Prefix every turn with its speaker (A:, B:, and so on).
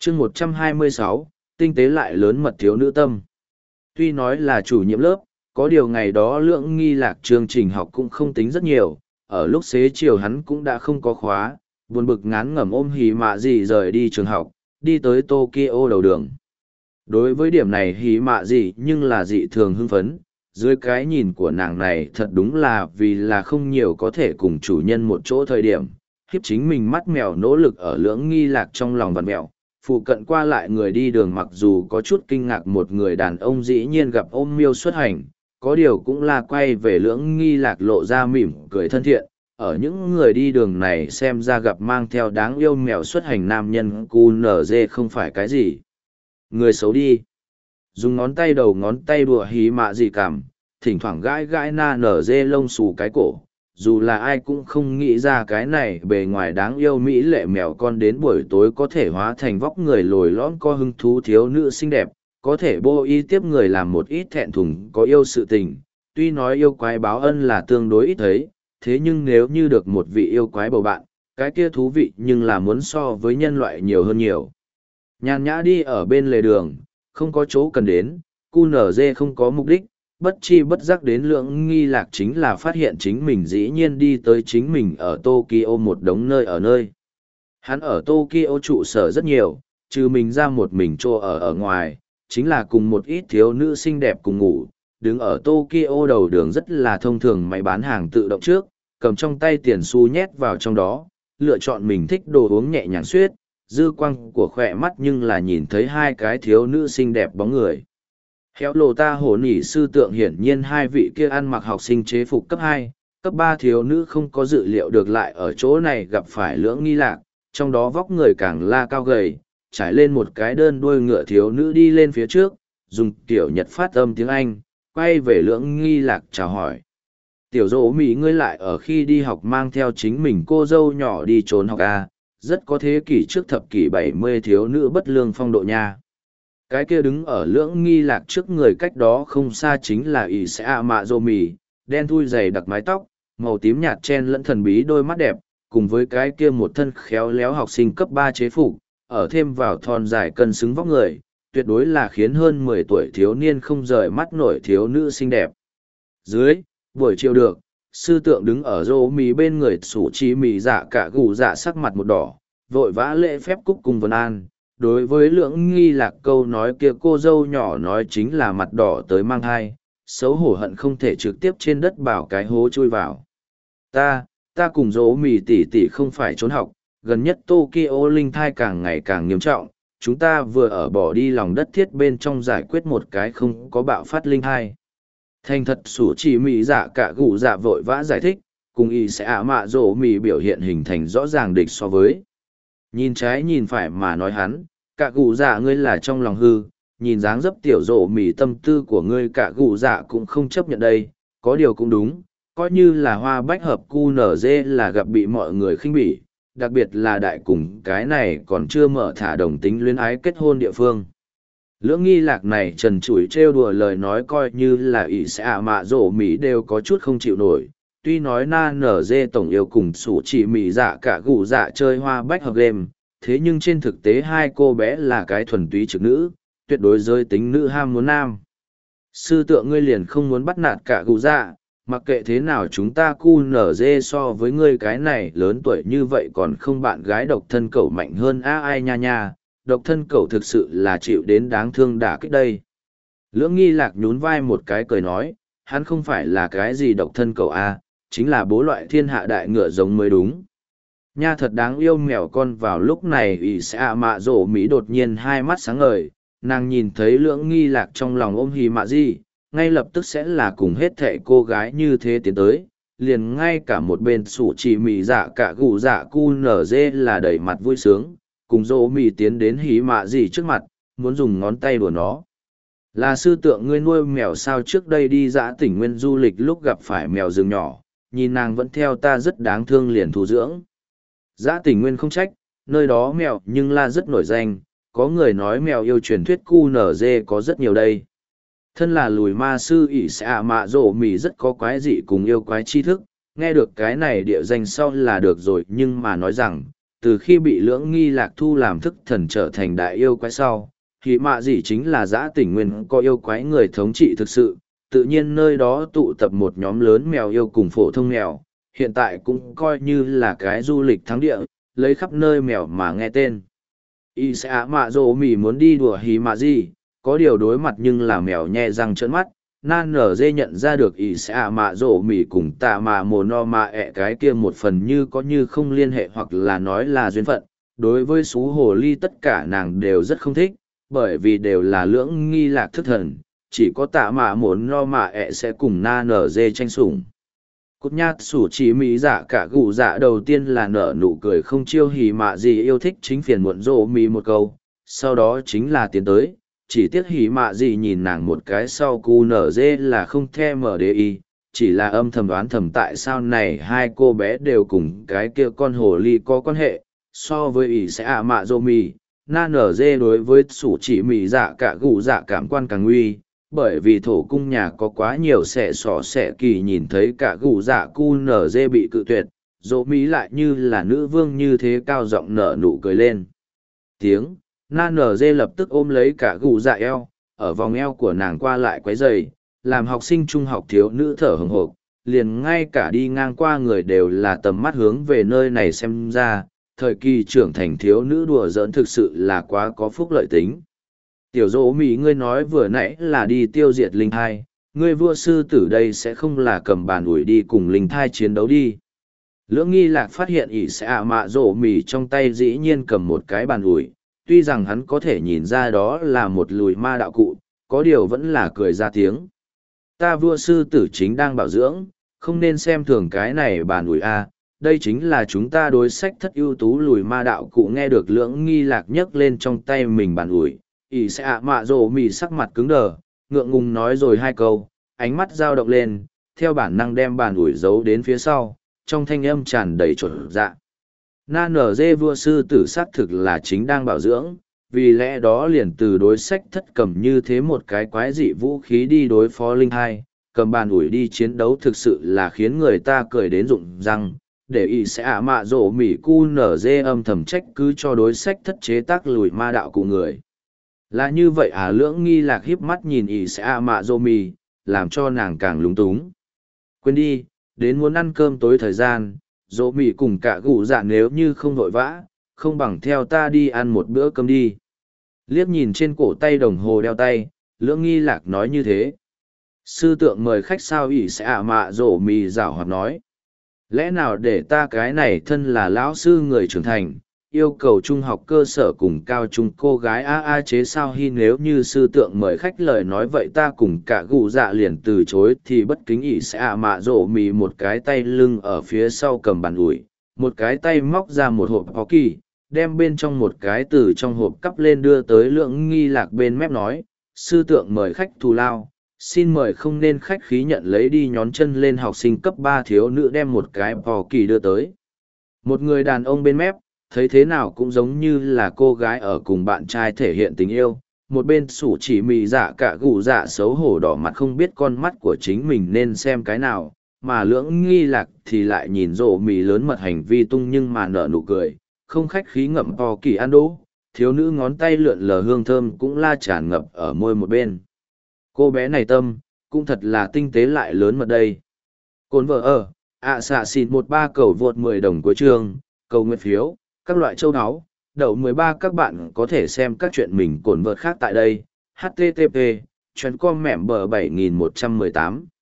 A: chương 126, tinh tế lại lớn mật thiếu nữ tâm. Tuy nói là chủ nhiệm lớp, có điều ngày đó lượng nghi lạc chương trình học cũng không tính rất nhiều, ở lúc xế chiều hắn cũng đã không có khóa, buồn bực ngán ngẩm ôm hì mạ gì rời đi trường học, đi tới Tokyo đầu đường. Đối với điểm này hì mạ gì nhưng là dị thường hưng phấn, dưới cái nhìn của nàng này thật đúng là vì là không nhiều có thể cùng chủ nhân một chỗ thời điểm, hiếp chính mình mắt mèo nỗ lực ở lưỡng nghi lạc trong lòng vằn mèo. Phụ cận qua lại người đi đường mặc dù có chút kinh ngạc một người đàn ông dĩ nhiên gặp ôm miêu xuất hành, có điều cũng là quay về lưỡng nghi lạc lộ ra mỉm cười thân thiện. Ở những người đi đường này xem ra gặp mang theo đáng yêu mèo xuất hành nam nhân QNZ không phải cái gì. Người xấu đi. Dùng ngón tay đầu ngón tay đùa hí mạ gì cảm, thỉnh thoảng gãi gãi na nở dê lông xù cái cổ. Dù là ai cũng không nghĩ ra cái này bề ngoài đáng yêu mỹ lệ mèo con đến buổi tối có thể hóa thành vóc người lồi lõm có hứng thú thiếu nữ xinh đẹp, có thể bô y tiếp người làm một ít thẹn thùng có yêu sự tình. Tuy nói yêu quái báo ân là tương đối ít thấy, thế nhưng nếu như được một vị yêu quái bầu bạn, cái kia thú vị nhưng là muốn so với nhân loại nhiều hơn nhiều. Nhàn nhã đi ở bên lề đường, không có chỗ cần đến, QNZ không có mục đích, bất chi bất giác đến lượng nghi lạc chính là phát hiện chính mình dĩ nhiên đi tới chính mình ở Tokyo một đống nơi ở nơi. Hắn ở Tokyo trụ sở rất nhiều, trừ mình ra một mình trô ở ngoài, chính là cùng một ít thiếu nữ xinh đẹp cùng ngủ, đứng ở Tokyo đầu đường rất là thông thường máy bán hàng tự động trước, cầm trong tay tiền xu nhét vào trong đó, lựa chọn mình thích đồ uống nhẹ nhàng suyết, dư quang của khỏe mắt nhưng là nhìn thấy hai cái thiếu nữ xinh đẹp bóng người. Héo lộ ta hổ nỉ sư tượng hiển nhiên hai vị kia ăn mặc học sinh chế phục cấp 2, cấp 3 thiếu nữ không có dự liệu được lại ở chỗ này gặp phải lưỡng nghi lạc, trong đó vóc người càng la cao gầy, trải lên một cái đơn đuôi ngựa thiếu nữ đi lên phía trước, dùng tiểu nhật phát âm tiếng Anh, quay về lưỡng nghi lạc chào hỏi. Tiểu dỗ Mỹ ngươi lại ở khi đi học mang theo chính mình cô dâu nhỏ đi trốn học A, rất có thế kỷ trước thập kỷ 70 thiếu nữ bất lương phong độ nha. Cái kia đứng ở lưỡng nghi lạc trước người cách đó không xa chính là ỷ sẽ ạ mạ dô mì, đen thui dày đặc mái tóc, màu tím nhạt chen lẫn thần bí đôi mắt đẹp, cùng với cái kia một thân khéo léo học sinh cấp 3 chế phục, ở thêm vào thon dài cân xứng vóc người, tuyệt đối là khiến hơn 10 tuổi thiếu niên không rời mắt nổi thiếu nữ xinh đẹp. Dưới, buổi chiều được, sư tượng đứng ở rô mì bên người sủ chi mì dạ cả gù dạ sắc mặt một đỏ, vội vã lễ phép cúc cùng vân an. Đối với lưỡng nghi lạc câu nói kia cô dâu nhỏ nói chính là mặt đỏ tới mang thai, xấu hổ hận không thể trực tiếp trên đất bảo cái hố chui vào. Ta cùng dỗ mì tỉ tỉ không phải trốn học, gần nhất Tokyo linh thai càng ngày càng nghiêm trọng, chúng ta vừa ở bỏ đi lòng đất thiết bên trong giải quyết một cái không có bạo phát linh thai. Thành thật sủ chỉ mì dạ cả gù dạ vội vã giải thích, cùng y sẽ ạ mạ dỗ mì biểu hiện hình thành rõ ràng địch so với. Nhìn trái nhìn phải mà nói hắn, cả gù dạ ngươi là trong lòng hư, nhìn dáng dấp tiểu rộ mỉ tâm tư của ngươi cả gù dạ cũng không chấp nhận đây, có điều cũng đúng, coi như là hoa bách hợp cu nở dê là gặp bị mọi người khinh bỉ, đặc biệt là đại cùng cái này còn chưa mở thả đồng tính luyến ái kết hôn địa phương. Lưỡng nghi lạc này trần trụi trêu đùa lời nói coi như là ỷ sẽ ạ mạ rộ mỉ đều có chút không chịu nổi. Tuy nói na nở dê tổng yêu cùng sủ chỉ mỉ dạ cả gù dạ chơi hoa bách hợp game, thế nhưng trên thực tế hai cô bé là cái thuần túy trực nữ, tuyệt đối giới tính nữ ham muốn nam. Sư tượng ngươi liền không muốn bắt nạt cả gù dạ, mặc kệ thế nào chúng ta cu nở dê so với ngươi cái này lớn tuổi như vậy còn không bạn gái độc thân cẩu mạnh hơn ai nha nha, độc thân cẩu thực sự là chịu đến đáng thương đả kích đây. Lưỡng nghi lạc nhún vai một cái cười nói, hắn không phải là cái gì độc thân cẩu a, chính là bố loại thiên hạ đại ngựa giống mới đúng. Nha thật đáng yêu mèo con vào lúc này ỷ sẽ ạ mạ rổ mỹ đột nhiên hai mắt sáng ngời, nàng nhìn thấy lưỡng nghi lạc trong lòng ôm hì mạ gì, ngay lập tức sẽ là cùng hết thệ cô gái như thế tiến tới, liền ngay cả một bên sủ chỉ mì dạ cả gù dạ cu nở dê là đầy mặt vui sướng, cùng rổ mì tiến đến hì mạ gì trước mặt, muốn dùng ngón tay đùa nó. Là sư tượng ngươi nuôi mèo sao trước đây đi dã tỉnh nguyên du lịch lúc gặp phải mèo rừng nhỏ, nhìn nàng vẫn theo ta rất đáng thương liền thu dưỡng. Dã tỉnh nguyên không trách, nơi đó mèo nhưng là rất nổi danh, có người nói mèo yêu truyền thuyết QNZ có rất nhiều đây. Thân là lùi ma sư ỷ sẽ ạ mạ rổ mì rất có quái dị cùng yêu quái tri thức, nghe được cái này địa danh sau là được rồi nhưng mà nói rằng, từ khi bị lưỡng nghi lạc thu làm thức thần trở thành đại yêu quái sau, thì mạ gì chính là giã tỉnh nguyên có yêu quái người thống trị thực sự, tự nhiên nơi đó tụ tập một nhóm lớn mèo yêu cùng phổ thông mèo, hiện tại cũng coi như là cái du lịch thắng địa, lấy khắp nơi mèo mà nghe tên. Y sẽ mạ rồ mỉ muốn đi đùa hì mạ gì, có điều đối mặt nhưng là mèo nhe răng trợn mắt. Nan nở dê nhận ra được Y sẽ mạ rồ mỉ cùng tạ mạ mồ no mạ ẹ cái kia một phần như có như không liên hệ hoặc là nói là duyên phận. Đối với xú hồ ly tất cả nàng đều rất không thích, bởi vì đều là lưỡng nghi lạc thức thần, chỉ có tạ mạ mồ no mạ ẹ sẽ cùng na nở dê tranh sủng. Cút nhát sủ chỉ mỹ dạ cả gù dạ đầu tiên là nở nụ cười không chiêu hỉ mạ gì yêu thích chính phiền muộn rộ mỹ một câu, sau đó chính là tiến tới, chỉ tiếc hỉ mạ gì nhìn nàng một cái sau cu nở dê là không the mở đề y, chỉ là âm thầm đoán thầm tại sao này hai cô bé đều cùng cái kia con hồ ly có quan hệ, so với ỷ sẽ mạ rộ mỹ, na nở dê đối với sủ chỉ mỹ dạ cả gù dạ cảm quan càng nguy. Bởi vì thổ cung nhà có quá nhiều xẻ sỏ xẻ kỳ nhìn thấy cả gù dạ cu nở dê bị cự tuyệt, dỗ mỹ lại như là nữ vương như thế cao giọng nở nụ cười lên. Tiếng, na nở dê lập tức ôm lấy cả gù dạ eo, ở vòng eo của nàng qua lại quấy dày, làm học sinh trung học thiếu nữ thở hừng hộp, liền ngay cả đi ngang qua người đều là tầm mắt hướng về nơi này xem ra, thời kỳ trưởng thành thiếu nữ đùa giỡn thực sự là quá có phúc lợi tính. Tiểu dỗ mỹ ngươi nói vừa nãy là đi tiêu diệt linh thai, ngươi vua sư tử đây sẽ không là cầm bàn ủi đi cùng linh thai chiến đấu đi. Lưỡng nghi lạc phát hiện ỷ sẽ mạ dỗ mỹ trong tay dĩ nhiên cầm một cái bàn ủi, tuy rằng hắn có thể nhìn ra đó là một lùi ma đạo cụ, có điều vẫn là cười ra tiếng. Ta vua sư tử chính đang bảo dưỡng, không nên xem thường cái này bàn ủi a. Đây chính là chúng ta đối sách thất ưu tú lùi ma đạo cụ. Nghe được lưỡng nghi lạc nhấc lên trong tay mình bàn ủi, ỷ sẽ mạ rồ mì sắc mặt cứng đờ, ngượng ngùng nói rồi hai câu, ánh mắt dao động lên, theo bản năng đem bàn ủi giấu đến phía sau, trong thanh âm tràn đầy trộn dạ. Na nở dê vua sư tử xác thực là chính đang bảo dưỡng, vì lẽ đó liền từ đối sách thất cầm như thế một cái quái dị vũ khí đi đối phó linh hai, cầm bàn ủi đi chiến đấu thực sự là khiến người ta cười đến rụng răng. Để ý sẽ mạ rổ mỉ cu nở dê âm thầm trách cứ cho đối sách thất chế tác lùi ma đạo cụ người. Là như vậy lưỡng nghi lạc hiếp mắt nhìn ý sẽ mạ rổ mỉ, làm cho nàng càng lúng túng. Quên đi, đến muốn ăn cơm tối thời gian, rổ mỉ cùng cả gù dạ nếu như không vội vã, không bằng theo ta đi ăn một bữa cơm đi. Liếc nhìn trên cổ tay đồng hồ đeo tay, lưỡng nghi lạc nói như thế. Sư tượng mời khách sao ý sẽ mạ rổ mỉ giảo hoạt nói. Lẽ nào để ta cái này thân là lão sư người trưởng thành, yêu cầu trung học cơ sở cùng cao trung cô gái chế sao hi nếu như sư tượng mời khách lời nói vậy ta cùng cả gù dạ liền từ chối thì bất kính ỷ sẽ mạ rổ mì một cái tay lưng ở phía sau cầm bàn ủi, một cái tay móc ra một hộp có kỳ, đem bên trong một cái từ trong hộp cắp lên đưa tới lưỡng nghi lạc bên mép nói, sư tượng mời khách thù lao. Xin mời không nên khách khí nhận lấy đi nhón chân lên học sinh cấp 3 thiếu nữ đem một cái bò kỳ đưa tới. Một người đàn ông bên mép, thấy thế nào cũng giống như là cô gái ở cùng bạn trai thể hiện tình yêu. Một bên sủ chỉ mì dạ cả gù dạ xấu hổ đỏ mặt không biết con mắt của chính mình nên xem cái nào, mà lưỡng nghi lạc thì lại nhìn rộ mì lớn mật hành vi tung nhưng mà nở nụ cười, không khách khí ngậm bò kỳ ăn đỗ, thiếu nữ ngón tay lượn lờ hương thơm cũng la tràn ngập ở môi một bên. Cô bé này tâm, cũng thật là tinh tế lại lớn mật đây. Cồn vợ ở, xạ xịn 13 cầu vượt 10 đồng cuối chương, cầu nguyện phiếu, các loại châu áo, đậu 13 các bạn có thể xem các chuyện mình cồn vợt khác tại đây. HTTP, chuyến com mẹm bờ 7118.